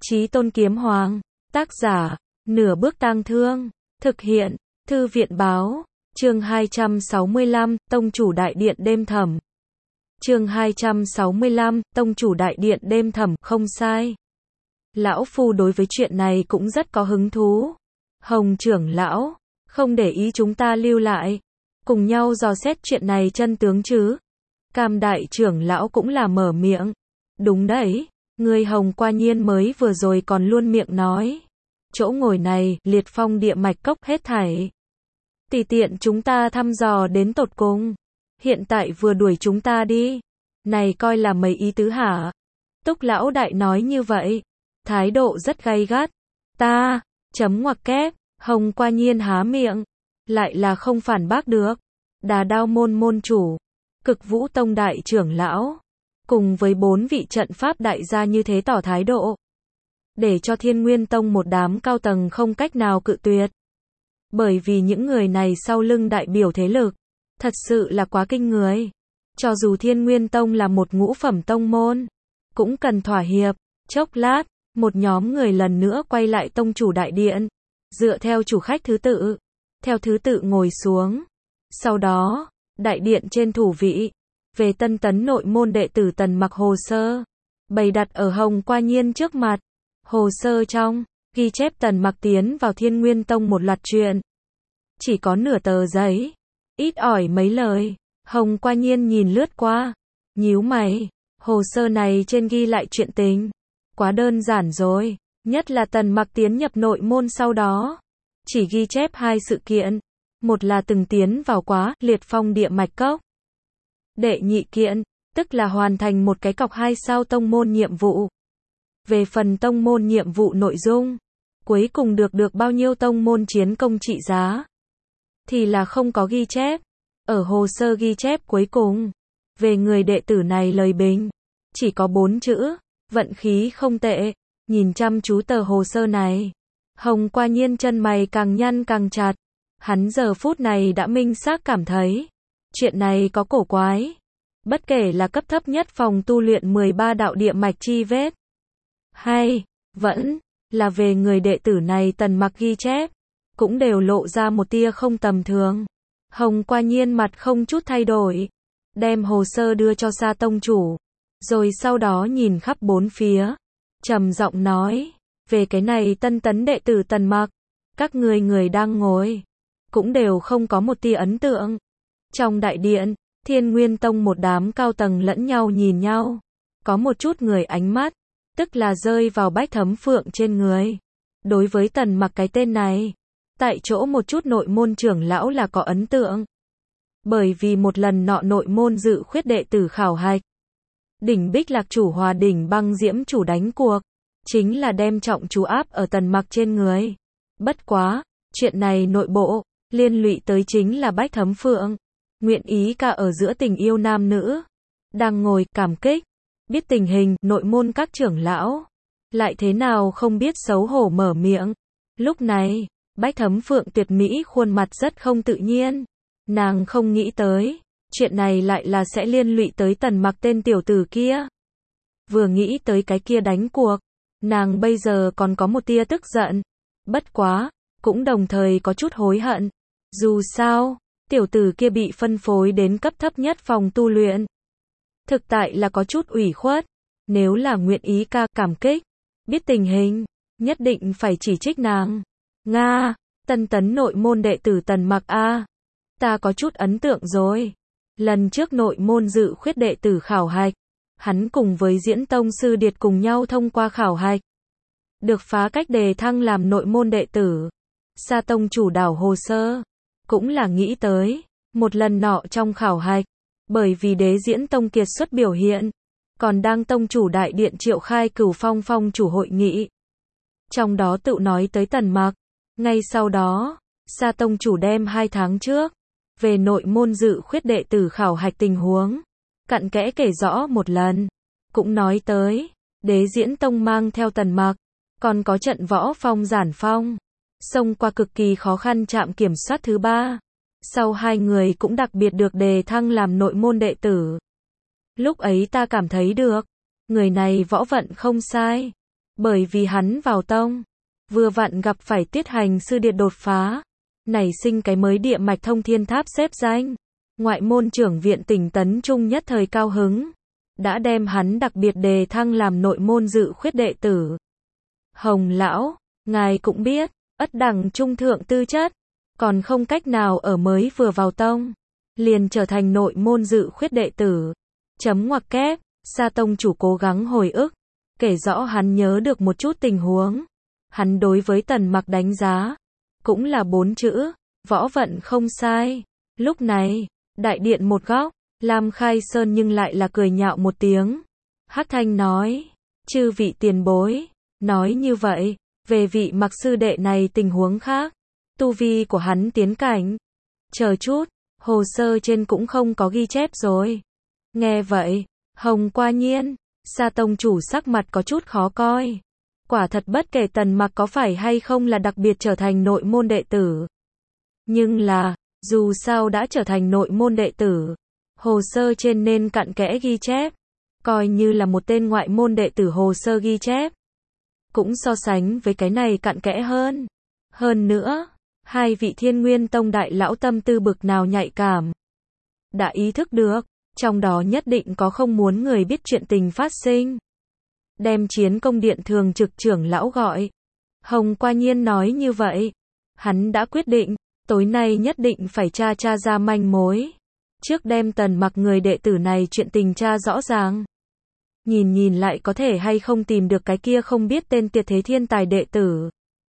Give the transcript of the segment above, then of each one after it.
Chí Tôn Kiếm Hoàng. Tác giả, Nửa Bước Tang Thương. Thực hiện, Thư viện Báo. Chương 265, Tông chủ đại điện đêm thầm. Chương 265, Tông chủ đại điện đêm thầm, không sai. Lão Phu đối với chuyện này cũng rất có hứng thú. Hồng trưởng lão, không để ý chúng ta lưu lại, cùng nhau dò xét chuyện này chân tướng chứ. Cam đại trưởng lão cũng là mở miệng. Đúng đấy, người Hồng Qua Nhiên mới vừa rồi còn luôn miệng nói. Chỗ ngồi này, liệt phong địa mạch cốc hết thảy. Tùy tiện chúng ta thăm dò đến tột cùng. Hiện tại vừa đuổi chúng ta đi. Này coi là mấy ý tứ hả? Túc lão đại nói như vậy. Thái độ rất gay gắt. Ta, chấm ngoặc kép, Hồng Qua Nhiên há miệng. Lại là không phản bác được. Đà Đao môn môn chủ, Cực Vũ Tông đại trưởng lão, cùng với 4 vị trận pháp đại gia như thế tỏ thái độ. Để cho Thiên Nguyên Tông một đám cao tầng không cách nào cự tuyệt. Bởi vì những người này sau lưng đại biểu thế lực, thật sự là quá kinh người. Cho dù Thiên Nguyên Tông là một ngũ phẩm tông môn, cũng cần thỏa hiệp. Chốc lát, một nhóm người lần nữa quay lại tông chủ đại điện, dựa theo chủ khách thứ tự, theo thứ tự ngồi xuống. Sau đó, đại điện trên thủ vị, về tân tấn nội môn đệ tử Tần Mặc hồ sơ, bày đặt ở Hồng Qua Nhiên trước mặt. Hồ sơ trong, ghi chép Tần Mặc tiến vào Thiên Nguyên Tông một loạt chuyện. Chỉ có nửa tờ giấy, ít ỏi mấy lời. Hồng Qua Nhiên nhìn lướt qua, nhíu mày, hồ sơ này trên ghi lại chuyện tình. Quá đơn giản rồi, nhất là Tần Mặc tiến nhập nội môn sau đó. Chỉ ghi chép 2 sự kiện. Một là từng tiến vào quá liệt phong địa mạch cốc. Đệ nhị kiện, tức là hoàn thành một cái cọc 2 sao tông môn nhiệm vụ. Về phần tông môn nhiệm vụ nội dung, cuối cùng được bao nhiêu tông môn chiến công trị giá, thì là không có ghi chép. Ở hồ sơ ghi chép cuối cùng, về người đệ tử này lời bình, chỉ có 4 chữ, vận khí không tệ. Nhìn chăm chú tờ hồ sơ này, Hồng Qua Nhiên chân mày càng nhăn càng chặt. Hắn giờ phút này đã minh xác cảm thấy, chuyện này có cổ quái. Bất kể là cấp thấp nhất phòng tu luyện 13 đạo địa mạch chi vết, hay vẫn là về người đệ tử này Tần Mặc ghi chép, cũng đều lộ ra một tia không tầm thường. Hồng Qua Nhiên mặt không chút thay đổi, đem hồ sơ đưa cho Sa tông chủ, rồi sau đó nhìn khắp bốn phía, trầm giọng nói, về cái này tân tấn đệ tử Tần Mặc, các người đang ngồi cũng đều không có một tia ấn tượng. Trong đại điện, Thiên Nguyên Tông một đám cao tầng lẫn nhau nhìn nhau, có một chút người ánh mắt, tức là rơi vào Bách Thấm Phượng trên người. Đối với Tần Mặc cái tên này, tại chỗ một chút nội môn trưởng lão là có ấn tượng. Bởi vì một lần nọ nội môn dự khuyết đệ tử khảo hạch, đỉnh Bích Lạc chủ hòa đỉnh Băng Diễm chủ đánh cuộc, chính là đem trọng chú áp ở Tần Mặc trên người. Bất quá, chuyện này nội bộ, liên lụy tới chính là Bách Thấm Phượng, nguyện ý ca ở giữa tình yêu nam nữ, đang ngồi cảm kích, biết tình hình nội môn các trưởng lão, lại thế nào không biết xấu hổ mở miệng. Lúc này, Bách Thấm Phượng tuyệt mỹ khuôn mặt rất không tự nhiên, nàng không nghĩ tới, chuyện này lại là sẽ liên lụy tới Tần Mặc tên tiểu tử kia. Vừa nghĩ tới cái kia đánh cuộc, nàng bây giờ còn có một tia tức giận, bất quá, cũng đồng thời có chút hối hận. Dù sao, tiểu tử kia bị phân phối đến cấp thấp nhất phòng tu luyện, thực tại là có chút ủy khuất. Nếu là nguyện ý ca cảm kích, biết tình hình, nhất định phải chỉ trích nàng. Nga, tân tấn nội môn đệ tử Tần Mặc a, ta có chút ấn tượng rồi. Lần trước nội môn dự khuyết đệ tử khảo hạch, hắn cùng với Diễn Tông sư Điệt cùng nhau thông qua khảo hạch, được phá cách đề thăng làm nội môn đệ tử. Sa tông chủ đảo hồ sơ, cũng là nghĩ tới, một lần nọ trong khảo hạch, bởi vì Đế Diễn Tông kiệt xuất biểu hiện, còn đang tông chủ đại điện triệu khai Cửu Phong phong chủ hội nghị. Trong đó tự nói tới Tần Mặc, ngay sau đó, Sa tông chủ đem 2 tháng trước, về nội môn dự khuyết đệ tử khảo hạch tình huống, cặn kẽ kể rõ một lần, cũng nói tới, Đế Diễn Tông mang theo Tần Mặc, còn có trận võ phong giản phong, xông qua cực kỳ khó khăn trạm kiểm soát thứ 3. Sau 2 người cũng đặc biệt được đề thăng làm nội môn đệ tử. Lúc ấy ta cảm thấy được, người này võ vận không sai, Bởi vì hắn vào tông, vừa vặn gặp phải Tiết Hành sư điệt đột phá, nảy sinh cái mới địa mạch thông thiên tháp xếp danh. Ngoại môn trưởng viện Tỉnh Tấn Trung nhất thời cao hứng, đã đem hắn đặc biệt đề thăng làm nội môn dự khuyết đệ tử. Hồng lão, ngài cũng biết, ất đẳng trung thượng tư chất, còn không cách nào ở mới vừa vào tông, liền trở thành nội môn dự khuyết đệ tử. Chấm ngoặc kép, Sa tông chủ cố gắng hồi ức, kể rõ hắn nhớ được một chút tình huống. Hắn đối với Tần Mặc đánh giá, cũng là 4 chữ, võ vận không sai. Lúc này, đại điện một góc, Lam Khai Sơn nhưng lại là cười nhạo một tiếng. Hắc Thanh nói, chư vị tiền bối, nói như vậy, về vị Mặc sư đệ này tình huống khác, tu vi của hắn tiến cảnh. Chờ chút, hồ sơ trên cũng không có ghi chép rồi. Nghe vậy, Hồng Qua Nhiên, Sa tông chủ sắc mặt có chút khó coi. Quả thật bất kể Tần Mặc có phải hay không là đặc biệt trở thành nội môn đệ tử. Nhưng là, dù sao đã trở thành nội môn đệ tử, hồ sơ trên nên cặn kẽ ghi chép. Coi như là một tên ngoại môn đệ tử hồ sơ ghi chép, cũng so sánh với cái này cặn kẽ hơn. Hơn nữa, hai vị Thiên Nguyên Tông đại lão tâm tư bực nào nhạy cảm. Đã ý thức được, trong đó nhất định có không muốn người biết chuyện tình phát sinh. Đem Chiến Công Điện thường trực trưởng lão gọi. Hồng Qua Nhiên nói như vậy. Hắn đã quyết định, tối nay nhất định phải tra ra manh mối. Trước đem Tần Mặc người đệ tử này chuyện tình tra rõ ràng. Nhìn lại có thể hay không tìm được cái kia không biết tên tuyệt thế thiên tài đệ tử.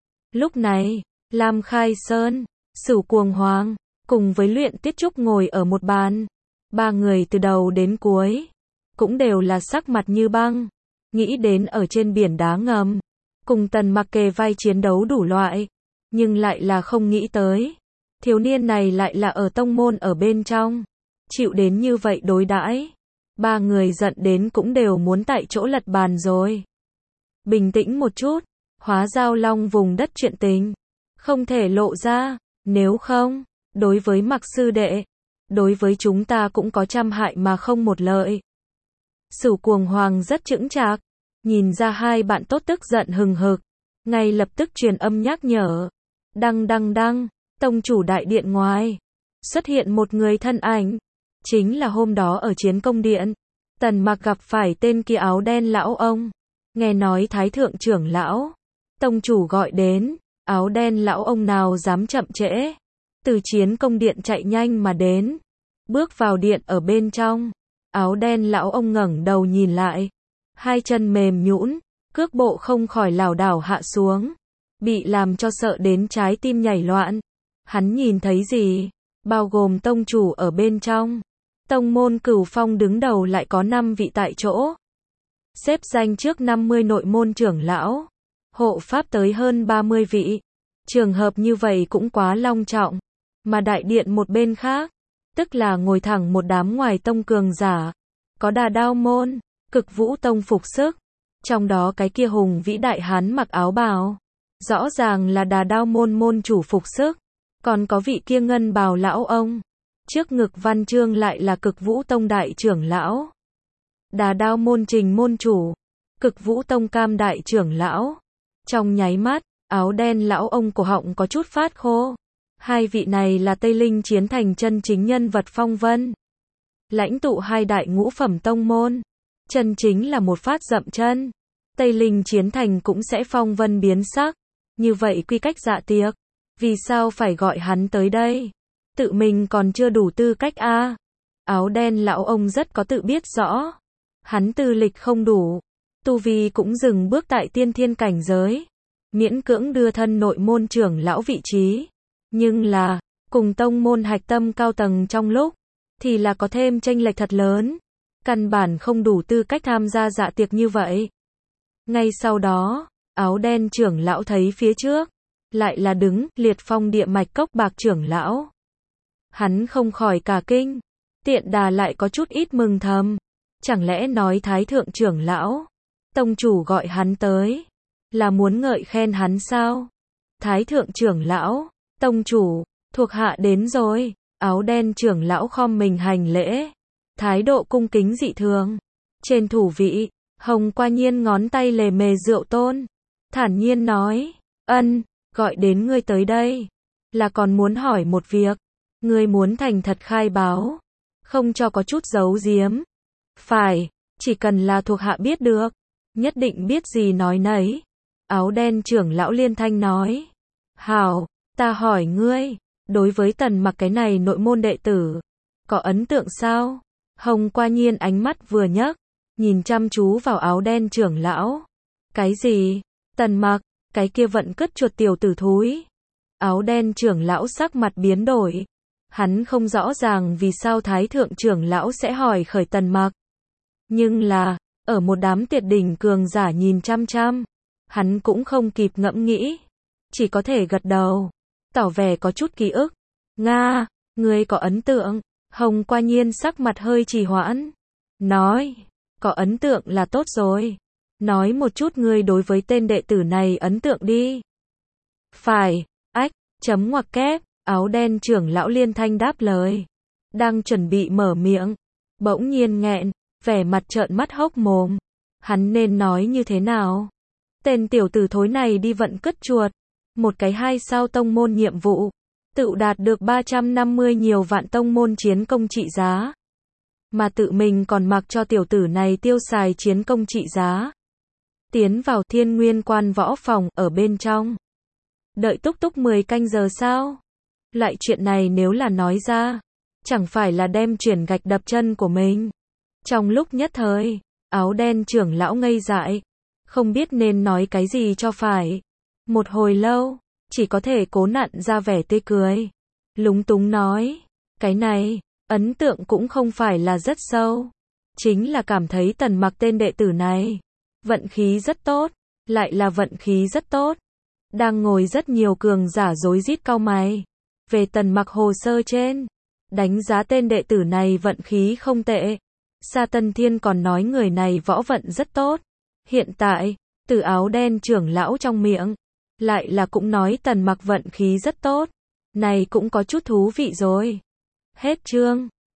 Lúc này, Lam Khai Sơn, Sửu Cuồng Hoàng, cùng với Luyện Tiết Trúc ngồi ở một bàn. Ba người từ đầu đến cuối, cũng đều là sắc mặt như băng. Nghĩ đến ở trên biển đá ngầm, cùng Tần Mặc kề vai chiến đấu đủ loại, nhưng lại là không nghĩ tới, thiếu niên này lại là ở tông môn ở bên trong, chịu đến như vậy đối đãi. Ba người giận đến cũng đều muốn tại chỗ lật bàn rồi. Bình tĩnh một chút, hóa Giao Long vùng đất chuyện tình, không thể lộ ra, nếu không, đối với Mặc sư đệ, đối với chúng ta cũng có trăm hại mà không một lợi. Sửu Cuồng Hoàng rất chững chạc, nhìn ra hai bạn tốt tức giận hừng hực, ngay lập tức truyền âm nhắc nhở. Đăng, tông chủ đại điện ngoài, xuất hiện một người thân ảnh, chính là hôm đó ở Chiến Công Điện, Tần Mặc gặp phải tên kia áo đen lão ông. Nghe nói Thái thượng trưởng lão, tông chủ gọi đến, áo đen lão ông nào dám chậm trễ, từ Chiến Công Điện chạy nhanh mà đến, bước vào điện ở bên trong. Áo đen lão ông ngẩng đầu nhìn lại, hai chân mềm nhũn, cước bộ không khỏi lảo đảo hạ xuống, bị làm cho sợ đến trái tim nhảy loạn. Hắn nhìn thấy gì? Bao gồm tông chủ ở bên trong. Tông môn Cửu Phong đứng đầu lại có 5 vị tại chỗ. Xếp danh trước 50 nội môn trưởng lão, hộ pháp tới hơn 30 vị. Trường hợp như vậy cũng quá long trọng. Mà đại điện một bên khác, tức là ngồi thẳng một đám ngoài tông cường giả. Có Đà Đao môn, Cực Vũ tông phục sức. Trong đó cái kia hùng vĩ đại hán mặc áo bào, rõ ràng là Đà Đao môn môn chủ phục sức. Còn có vị kia ngân bào lão ông, trước ngực văn chương lại là Cực Vũ tông đại trưởng lão. Đà Đao môn Trình môn chủ, Cực Vũ tông Cam đại trưởng lão. Trong nháy mắt, áo đen lão ông cổ họng có chút phát khô. Hai vị này là Tây Linh Chiến Thành chân chính nhân vật phong vân, lãnh tụ hai đại ngũ phẩm tông môn, chân chính là một phát dậm chân, Tây Linh Chiến Thành cũng sẽ phong vân biến sắc. Như vậy quy cách dạ tiệc, vì sao phải gọi hắn tới đây? Tự mình còn chưa đủ tư cách a. Áo đen lão ông rất có tự biết rõ, hắn tư lịch không đủ, tu vi cũng dừng bước tại tiên thiên cảnh giới, miễn cưỡng đưa thân nội môn trưởng lão vị trí. Nhưng là, cùng tông môn hạch tâm cao tầng trong lúc, thì là có thêm chênh lệch thật lớn. Căn bản không đủ tư cách tham gia dạ tiệc như vậy. Ngay sau đó, áo đen trưởng lão thấy phía trước, lại là đứng, Liệt Phong địa mạch cốc bạc trưởng lão. Hắn không khỏi cả kinh, tiện đà lại có chút ít mừng thầm. Chẳng lẽ nói Thái thượng trưởng lão, tông chủ gọi hắn tới, là muốn ngợi khen hắn sao? Thái thượng trưởng lão, tông chủ, thuộc hạ đến rồi. Áo đen trưởng lão khom mình hành lễ, thái độ cung kính dị thường. Trên thủ vị, Hồng Qua Nhiên ngón tay lề mề rượu tôn, thản nhiên nói, ân, gọi đến ngươi tới đây, là còn muốn hỏi một việc, ngươi muốn thành thật khai báo, không cho có chút giấu giếm. Phải, chỉ cần là thuộc hạ biết được, nhất định biết gì nói nấy. Áo đen trưởng lão liên thanh nói, hảo, ta hỏi ngươi, đối với Tần Mặc cái này nội môn đệ tử, có ấn tượng sao? Hồng Qua Nhiên ánh mắt vừa nhấc, nhìn chăm chú vào áo đen trưởng lão. Cái gì? Tần Mặc, cái kia vận cất chuột tiểu tử thúi. Áo đen trưởng lão sắc mặt biến đổi. Hắn không rõ ràng vì sao Thái thượng trưởng lão sẽ hỏi khởi Tần Mặc. Nhưng là, ở một đám tuyệt đỉnh cường giả nhìn chăm chăm, hắn cũng không kịp ngẫm nghĩ, chỉ có thể gật đầu, tỏ vẻ có chút ký ức. Nga, ngươi có ấn tượng? Hồng Qua Nhiên sắc mặt hơi trì hoãn, nói, có ấn tượng là tốt rồi. Nói một chút ngươi đối với tên đệ tử này ấn tượng đi. Phải, ách, chấm ngoặc kép, áo đen trưởng lão liên thanh đáp lời. Đang chuẩn bị mở miệng, bỗng nhiên nghẹn, vẻ mặt trợn mắt hốc mồm. Hắn nên nói như thế nào? Tên tiểu tử thối này đi vận cất chuột, một cái 2 sao tông môn nhiệm vụ, tự đạt được 350 nhiều vạn tông môn chiến công trị giá. Mà tự mình còn mặc cho tiểu tử này tiêu xài chiến công trị giá. Tiến vào Thiên Nguyên Quan võ phòng ở bên trong. Đợi túc túc 10 canh giờ sao? Lại chuyện này nếu là nói ra, chẳng phải là đem chuyển gạch đập chân của mình. Trong lúc nhất thời, áo đen trưởng lão ngây dại, không biết nên nói cái gì cho phải. Một hồi lâu, chỉ có thể cố nặn ra vẻ tươi cười. Lúng túng nói, cái này, ấn tượng cũng không phải là rất sâu. Chính là cảm thấy Tần Mặc tên đệ tử này, vận khí rất tốt, lại là vận khí rất tốt. Đang ngồi rất nhiều cường giả rối rít cau mày. Về Tần Mặc hồ sơ trên, đánh giá tên đệ tử này vận khí không tệ. Sa Tân Thiên còn nói người này võ vận rất tốt. Hiện tại, từ áo đen trưởng lão trong miệng, lại là cũng nói Tần Mặc vận khí rất tốt. Này cũng có chút thú vị rồi. Hết chương.